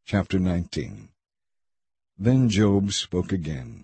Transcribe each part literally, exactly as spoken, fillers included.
Chapter nineteen. Then Job spoke again.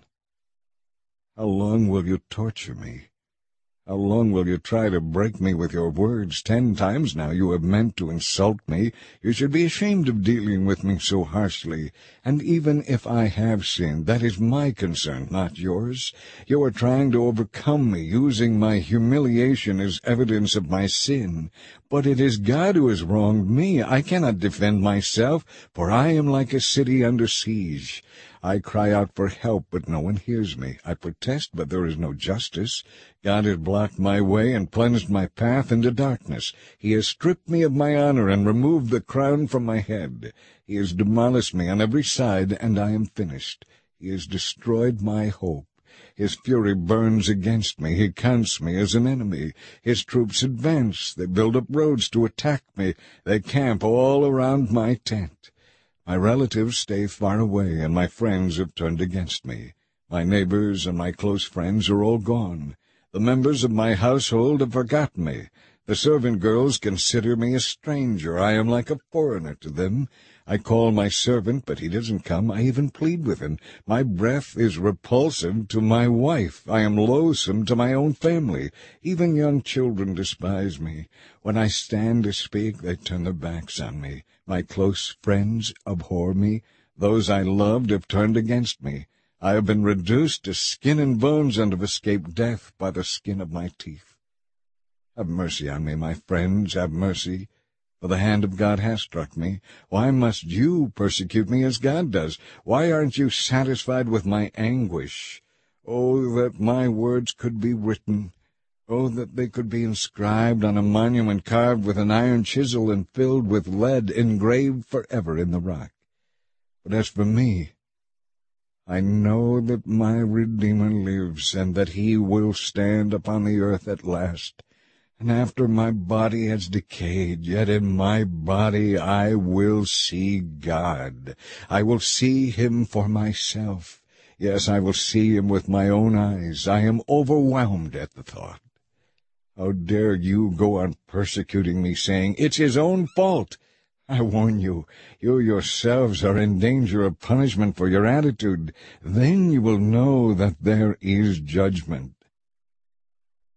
How long will you torture me? How long will you try to break me with your words? Ten times now you have meant to insult me. You should be ashamed of dealing with me so harshly. And even if I have sinned, that is my concern, not yours. You are trying to overcome me, using my humiliation as evidence of my sin. But it is God who has wronged me. I cannot defend myself, for I am like a city under siege. I cry out for help, but no one hears me. I protest, but there is no justice. God has blocked my way and plunged my path into darkness. He has stripped me of my honor and removed the crown from my head. He has demolished me on every side, and I am finished. He has destroyed my hope. His fury burns against me. He counts me as an enemy. His troops advance. They build up roads to attack me. They camp all around my tent. My relatives stay far away, and my friends have turned against me. My neighbors and my close friends are all gone. The members of my household have forgotten me. The servant girls consider me a stranger. I am like a foreigner to them. I call my servant, but he doesn't come. I even plead with him. My breath is repulsive to my wife. I am loathsome to my own family. Even young children despise me. When I stand to speak, they turn their backs on me. My close friends abhor me. Those I loved have turned against me. I have been reduced to skin and bones and have escaped death by the skin of my teeth. Have mercy on me, my friends, have mercy, for the hand of God has struck me. Why must you persecute me as God does? Why aren't you satisfied with my anguish? Oh, that my words could be written. Oh, that they could be inscribed on a monument carved with an iron chisel and filled with lead, engraved forever in the rock. But as for me, I know that my Redeemer lives, and that he will stand upon the earth at last. And after my body has decayed, yet in my body I will see God. I will see him for myself. Yes, I will see him with my own eyes. I am overwhelmed at the thought. How dare you go on persecuting me, saying, "It's his own fault"? I warn you, you yourselves are in danger of punishment for your attitude. Then you will know that there is judgment.